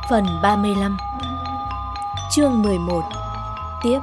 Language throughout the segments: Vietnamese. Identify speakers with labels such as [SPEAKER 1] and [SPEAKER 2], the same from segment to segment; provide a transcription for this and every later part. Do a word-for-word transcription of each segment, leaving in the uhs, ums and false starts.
[SPEAKER 1] Phần ba mươi lăm. Chương mười một. Tiếp.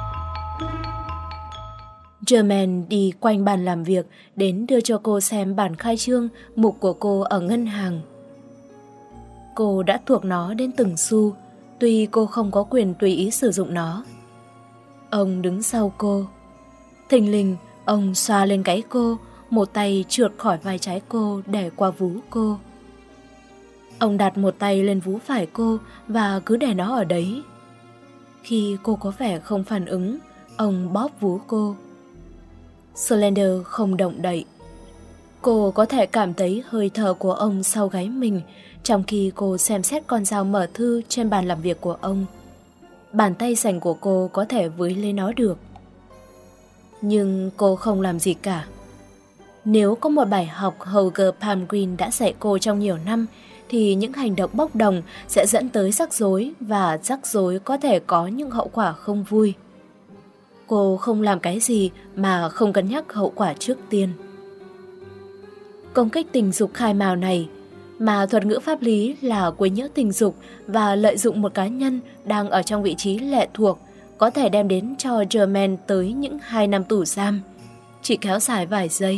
[SPEAKER 1] Germaine đi quanh bàn làm việc đến đưa cho cô xem bản khai trương mục của cô ở ngân hàng. Cô đã thuộc nó đến từng xu, tuy cô không có quyền tùy ý sử dụng nó. Ông đứng sau cô. Thình lình, ông xoa lên gáy cô, một tay trượt khỏi vai trái cô để qua vú cô. Ông đặt một tay lên vú phải cô và cứ để nó ở đấy. Khi cô có vẻ không phản ứng, ông bóp vú cô. Slender không động đậy. Cô có thể cảm thấy hơi thở của ông sau gáy mình trong khi cô xem xét con dao mở thư trên bàn làm việc của ông. Bàn tay sành của cô có thể với lấy nó được. Nhưng cô không làm gì cả. Nếu có một bài học Holger Palmgren đã dạy cô trong nhiều năm, thì những hành động bốc đồng sẽ dẫn tới rắc rối và rắc rối có thể có những hậu quả không vui. Cô không làm cái gì mà không cân nhắc hậu quả trước tiên. Công kích tình dục khai mào này, mà thuật ngữ pháp lý là quấy nhiễu tình dục và lợi dụng một cá nhân đang ở trong vị trí lệ thuộc, có thể đem đến cho Germaine tới những hai năm tù giam, chỉ kéo dài vài giây.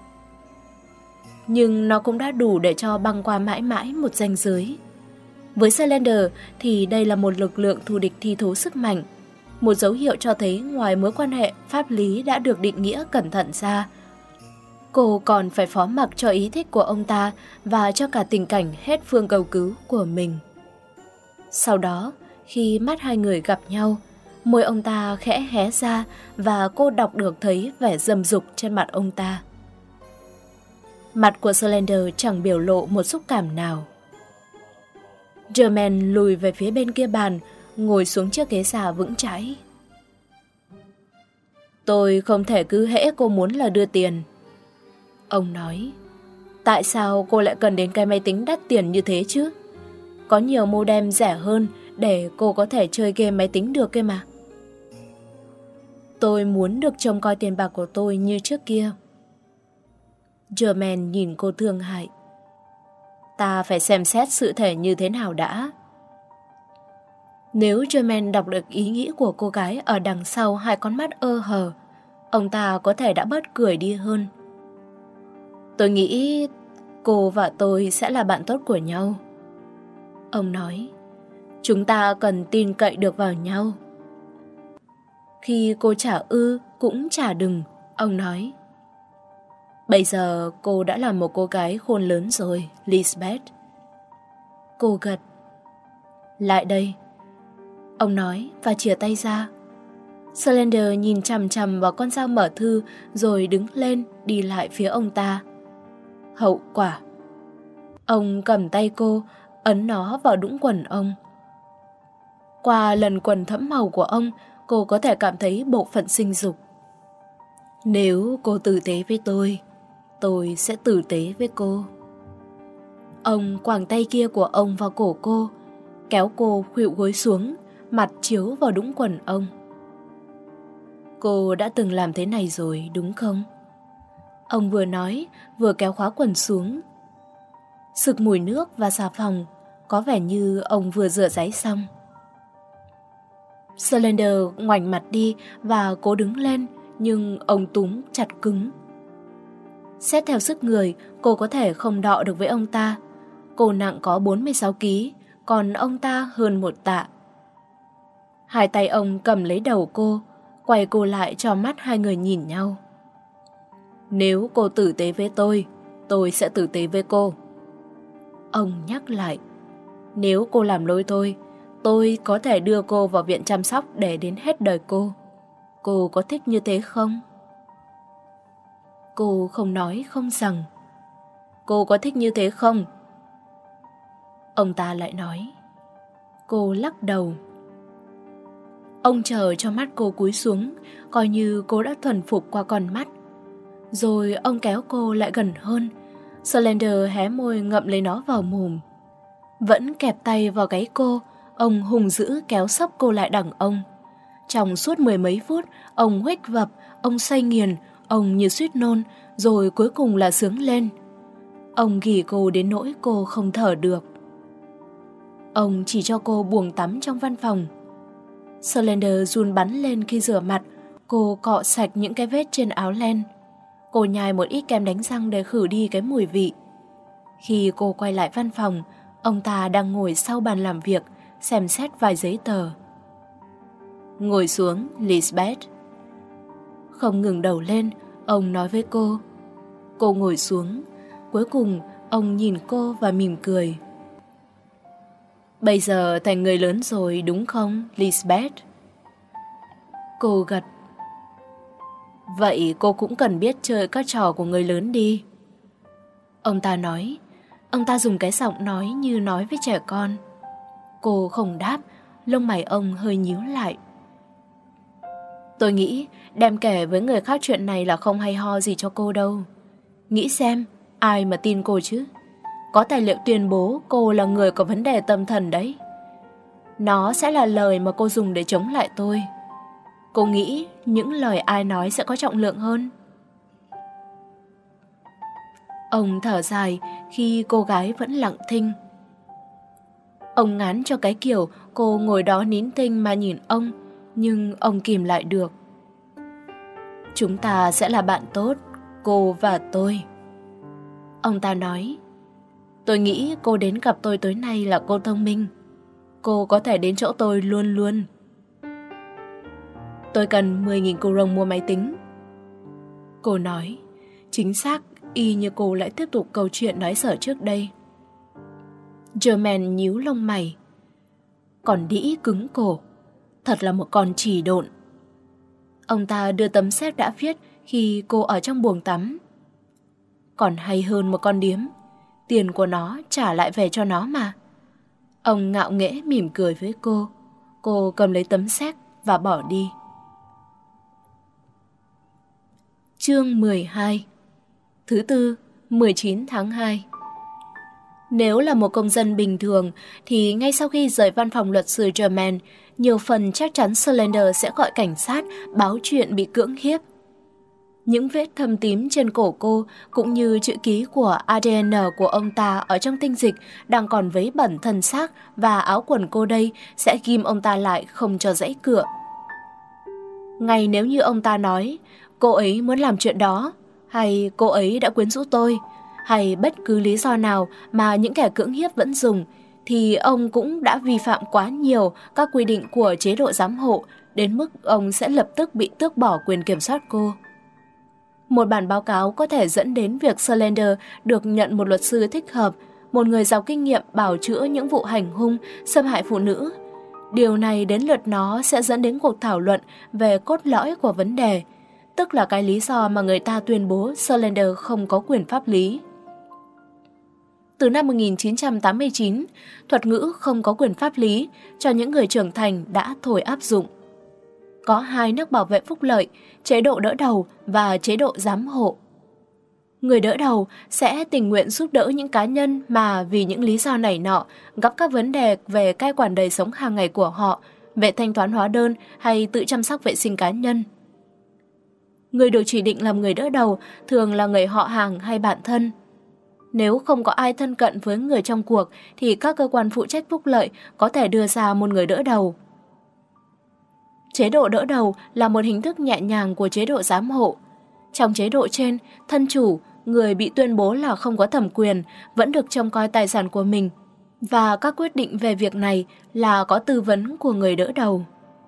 [SPEAKER 1] Nhưng nó cũng đã đủ để cho băng qua mãi mãi một ranh giới. Với Slender thì đây là một lực lượng thù địch thi thố sức mạnh, một dấu hiệu cho thấy ngoài mối quan hệ pháp lý đã được định nghĩa cẩn thận ra, cô còn phải phó mặc cho ý thích của ông ta và cho cả tình cảnh hết phương cầu cứu của mình. Sau đó, khi mắt hai người gặp nhau, môi ông ta khẽ hé ra và cô đọc được thấy vẻ dâm dục trên mặt ông ta. Mặt của Slender chẳng biểu lộ một xúc cảm nào. Germaine lùi về phía bên kia bàn, ngồi xuống chiếc ghế xà vững chãi. Tôi không thể cứ hễ cô muốn là đưa tiền. Ông nói, tại sao cô lại cần đến cái máy tính đắt tiền như thế chứ? Có nhiều modem rẻ hơn để cô có thể chơi game máy tính được kia mà. Tôi muốn được trông coi tiền bạc của tôi như trước kia. Germaine nhìn cô thương hại. Ta phải xem xét sự thể như thế nào đã. Nếu Germaine đọc được ý nghĩ của cô gái ở đằng sau hai con mắt ơ hờ, ông ta có thể đã bớt cười đi hơn. Tôi nghĩ cô và tôi sẽ là bạn tốt của nhau. Ông nói, chúng ta cần tin cậy được vào nhau. Khi cô chả ư cũng chả đừng, ông nói. Bây giờ cô đã là một cô gái khôn lớn rồi, Lisbeth. Cô gật. Lại đây. Ông nói và chìa tay ra. Slender nhìn chằm chằm vào con dao mở thư rồi đứng lên đi lại phía ông ta. Hậu quả. Ông cầm tay cô, ấn nó vào đũng quần ông. Qua lần quần thẫm màu của ông, cô có thể cảm thấy bộ phận sinh dục. Nếu cô tử tế với tôi, tôi sẽ tử tế với cô. Ông quàng tay kia của ông vào cổ cô, kéo cô khuỵu gối xuống, mặt chiếu vào đũng quần ông. Cô đã từng làm thế này rồi, đúng không? Ông vừa nói, vừa kéo khóa quần xuống. Sực mùi nước và xà phòng, có vẻ như ông vừa rửa ráy xong. Slender ngoảnh mặt đi và cố đứng lên, nhưng ông túm chặt cứng. Xét theo sức người, cô có thể không đọ được với ông ta. Cô nặng có bốn mươi sáu ki lô gam, còn ông ta hơn một tạ. Hai tay ông cầm lấy đầu cô, quay cô lại cho mắt hai người nhìn nhau. Nếu cô tử tế với tôi, tôi sẽ tử tế với cô. Ông nhắc lại, nếu cô làm lỗi tôi, tôi có thể đưa cô vào viện chăm sóc để đến hết đời cô. Cô có thích như thế không? Cô không nói không rằng. Cô có thích như thế không? Ông ta lại nói. Cô lắc đầu. Ông chờ cho mắt cô cúi xuống, coi như cô đã thuần phục qua con mắt. Rồi ông kéo cô lại gần hơn. Slender hé môi ngậm lấy nó vào mồm. Vẫn kẹp tay vào gáy cô, ông hùng dữ kéo xốc cô lại đằng ông. Trong suốt mười mấy phút, ông huých vập, ông say nghiền, ông như suýt nôn, rồi cuối cùng là sướng lên. Ông ghì cô đến nỗi cô không thở được. Ông chỉ cho cô buồng tắm trong văn phòng. Slender run bắn lên khi rửa mặt. Cô cọ sạch những cái vết trên áo len. Cô nhai một ít kem đánh răng để khử đi cái mùi vị. Khi cô quay lại văn phòng, ông ta đang ngồi sau bàn làm việc, xem xét vài giấy tờ. Ngồi xuống, Lisbeth. Không ngừng đầu lên, ông nói với cô. Cô ngồi xuống. Cuối cùng, ông nhìn cô và mỉm cười. Bây giờ thành người lớn rồi đúng không, Lisbeth? Cô gật. Vậy cô cũng cần biết chơi các trò của người lớn đi. Ông ta nói. Ông ta dùng cái giọng nói như nói với trẻ con. Cô không đáp, lông mày ông hơi nhíu lại. Tôi nghĩ đem kể với người khác chuyện này là không hay ho gì cho cô đâu. Nghĩ xem, ai mà tin cô chứ? Có tài liệu tuyên bố cô là người có vấn đề tâm thần đấy. Nó sẽ là lời mà cô dùng để chống lại tôi. Cô nghĩ những lời ai nói sẽ có trọng lượng hơn? Ông thở dài khi cô gái vẫn lặng thinh. Ông ngán cho cái kiểu cô ngồi đó nín thinh mà nhìn ông, nhưng ông kìm lại được. Chúng ta sẽ là bạn tốt, cô và tôi. Ông ta nói. Tôi nghĩ cô đến gặp tôi tối nay là cô thông minh. Cô có thể đến chỗ tôi luôn luôn. Tôi cần mười nghìn cô rồng mua máy tính. Cô nói. Chính xác, y như cô lại tiếp tục câu chuyện nói sở trước đây. Germaine nhíu lông mày. Còn đĩ cứng cổ. Thật là một con chỉ độn. Ông ta đưa tấm séc đã viết khi cô ở trong buồng tắm. Còn hay hơn một con điếm. Tiền của nó trả lại về cho nó mà. Ông ngạo nghễ mỉm cười với cô. Cô cầm lấy tấm séc và bỏ đi. Chương mười hai. Thứ tư, mười chín tháng hai. Nếu là một công dân bình thường thì ngay sau khi rời văn phòng luật sư Germaine, nhiều phần chắc chắn Slender sẽ gọi cảnh sát báo chuyện bị cưỡng hiếp. Những vết thâm tím trên cổ cô cũng như chữ ký của a đê en của ông ta ở trong tinh dịch đang còn vấy bẩn thân xác và áo quần cô đây sẽ ghim ông ta lại không cho giãy cựa. Ngay nếu như ông ta nói cô ấy muốn làm chuyện đó, hay cô ấy đã quyến rũ tôi, hay bất cứ lý do nào mà những kẻ cưỡng hiếp vẫn dùng, thì ông cũng đã vi phạm quá nhiều các quy định của chế độ giám hộ đến mức ông sẽ lập tức bị tước bỏ quyền kiểm soát cô. Một bản báo cáo có thể dẫn đến việc Slender được nhận một luật sư thích hợp, một người giàu kinh nghiệm bào chữa những vụ hành hung, xâm hại phụ nữ. Điều này đến lượt nó sẽ dẫn đến cuộc thảo luận về cốt lõi của vấn đề, tức là cái lý do mà người ta tuyên bố Slender không có quyền pháp lý. Từ năm một nghìn chín trăm tám mươi chín, thuật ngữ không có quyền pháp lý cho những người trưởng thành đã thôi áp dụng. Có hai nước bảo vệ phúc lợi, chế độ đỡ đầu và chế độ giám hộ. Người đỡ đầu sẽ tình nguyện giúp đỡ những cá nhân mà vì những lý do này nọ gặp các vấn đề về cai quản đời sống hàng ngày của họ, về thanh toán hóa đơn hay tự chăm sóc vệ sinh cá nhân. Người được chỉ định làm người đỡ đầu thường là người họ hàng hay bạn thân. Nếu không có ai thân cận với người trong cuộc thì các cơ quan phụ trách phúc lợi có thể đưa ra một người đỡ đầu. Chế độ đỡ đầu là một hình thức nhẹ nhàng của chế độ giám hộ. Trong chế độ trên, thân chủ, người bị tuyên bố là không có thẩm quyền, vẫn được trông coi tài sản của mình, và các quyết định về việc này là có tư vấn của người đỡ đầu.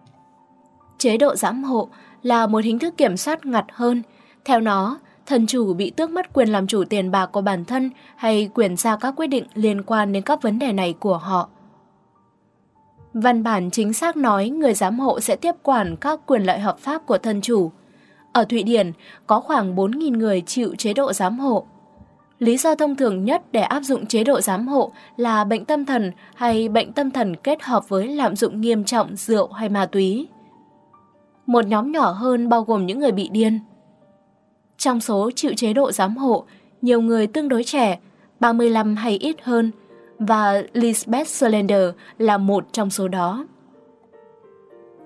[SPEAKER 1] Chế độ giám hộ là một hình thức kiểm soát ngặt hơn. Theo nó, thân chủ bị tước mất quyền làm chủ tiền bạc của bản thân hay quyền ra các quyết định liên quan đến các vấn đề này của họ. Văn bản chính xác nói người giám hộ sẽ tiếp quản các quyền lợi hợp pháp của thân chủ. Ở Thụy Điển, có khoảng bốn nghìn người chịu chế độ giám hộ. Lý do thông thường nhất để áp dụng chế độ giám hộ là bệnh tâm thần hay bệnh tâm thần kết hợp với lạm dụng nghiêm trọng rượu hay ma túy. Một nhóm nhỏ hơn bao gồm những người bị điên. Trong số chịu chế độ giám hộ, nhiều người tương đối trẻ, ba mươi lăm hay ít hơn, và Lisbeth Slender là một trong số đó.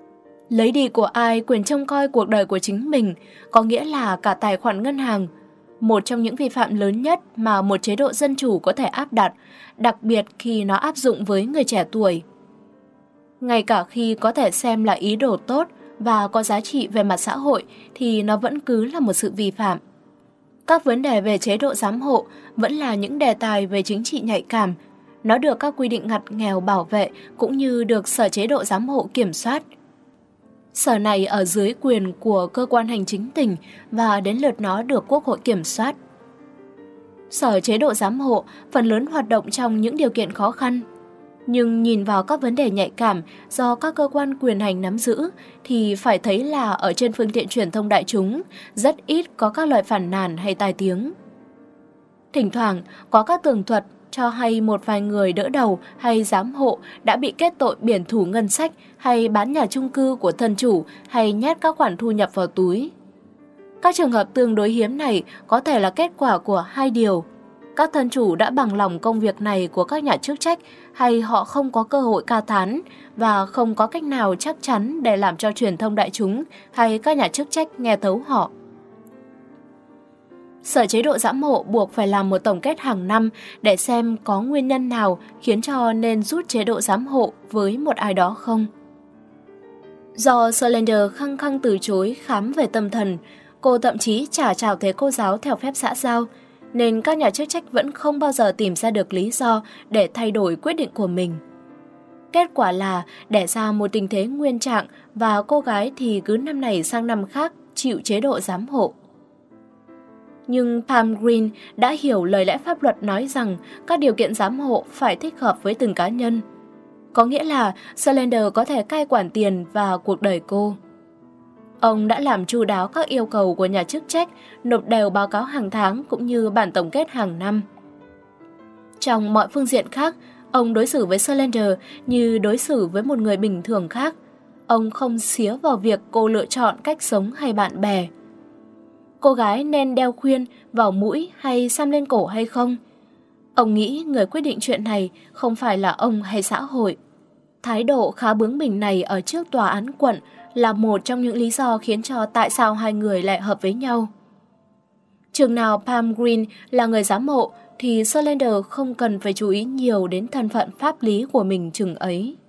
[SPEAKER 1] Lấy đi của ai quyền trông coi cuộc đời của chính mình, có nghĩa là cả tài khoản ngân hàng. một trong những vi phạm lớn nhất mà một chế độ dân chủ có thể áp đặt, đặc biệt khi nó áp dụng với người trẻ tuổi. Ngay cả khi có thể xem là ý đồ tốt và có giá trị về mặt xã hội thì nó vẫn cứ là một sự vi phạm. Các vấn đề về chế độ giám hộ vẫn là những đề tài về chính trị nhạy cảm. Nó được các quy định ngặt nghèo bảo vệ cũng như được Sở Chế độ Giám hộ kiểm soát. Sở này ở dưới quyền của cơ quan hành chính tỉnh và đến lượt nó được Quốc hội kiểm soát. Sở Chế độ Giám hộ phần lớn hoạt động trong những điều kiện khó khăn. Nhưng nhìn vào các vấn đề nhạy cảm do các cơ quan quyền hành nắm giữ thì phải thấy là ở trên phương tiện truyền thông đại chúng rất ít có các lời phản nàn hay tai tiếng. Thỉnh thoảng có các tường thuật cho hay một vài người đỡ đầu hay giám hộ đã bị kết tội biển thủ ngân sách hay bán nhà chung cư của thân chủ hay nhét các khoản thu nhập vào túi. Các trường hợp tương đối hiếm này có thể là kết quả của hai điều. Các thân chủ đã bằng lòng công việc này của các nhà chức trách hay họ không có cơ hội ca thán và không có cách nào chắc chắn để làm cho truyền thông đại chúng hay các nhà chức trách nghe thấu họ. Sở Chế độ Giám hộ buộc phải làm một tổng kết hàng năm để xem có nguyên nhân nào khiến cho nên rút chế độ giám hộ với một ai đó không. Do Solander khăng khăng từ chối khám về tâm thần, cô thậm chí chả chào thế cô giáo theo phép xã giao, nên các nhà chức trách vẫn không bao giờ tìm ra được lý do để thay đổi quyết định của mình. Kết quả là đẻ ra một tình thế nguyên trạng và cô gái thì cứ năm này sang năm khác chịu chế độ giám hộ. Nhưng Palm Green đã hiểu lời lẽ pháp luật nói rằng các điều kiện giám hộ phải thích hợp với từng cá nhân. Có nghĩa là Solander có thể cai quản tiền và cuộc đời cô. Ông đã làm chu đáo các yêu cầu của nhà chức trách, nộp đều báo cáo hàng tháng cũng như bản tổng kết hàng năm. Trong mọi phương diện khác, ông đối xử với Solander như đối xử với một người bình thường khác. Ông không xía vào việc cô lựa chọn cách sống hay bạn bè. Cô gái nên đeo khuyên vào mũi hay xăm lên cổ hay không? Ông nghĩ người quyết định chuyện này không phải là ông hay xã hội. Thái độ khá bướng bỉnh này ở trước tòa án quận là một trong những lý do khiến cho tại sao hai người lại hợp với nhau. Chừng nào Palm Green là người giám hộ thì Solander không cần phải chú ý nhiều đến thân phận pháp lý của mình chừng ấy.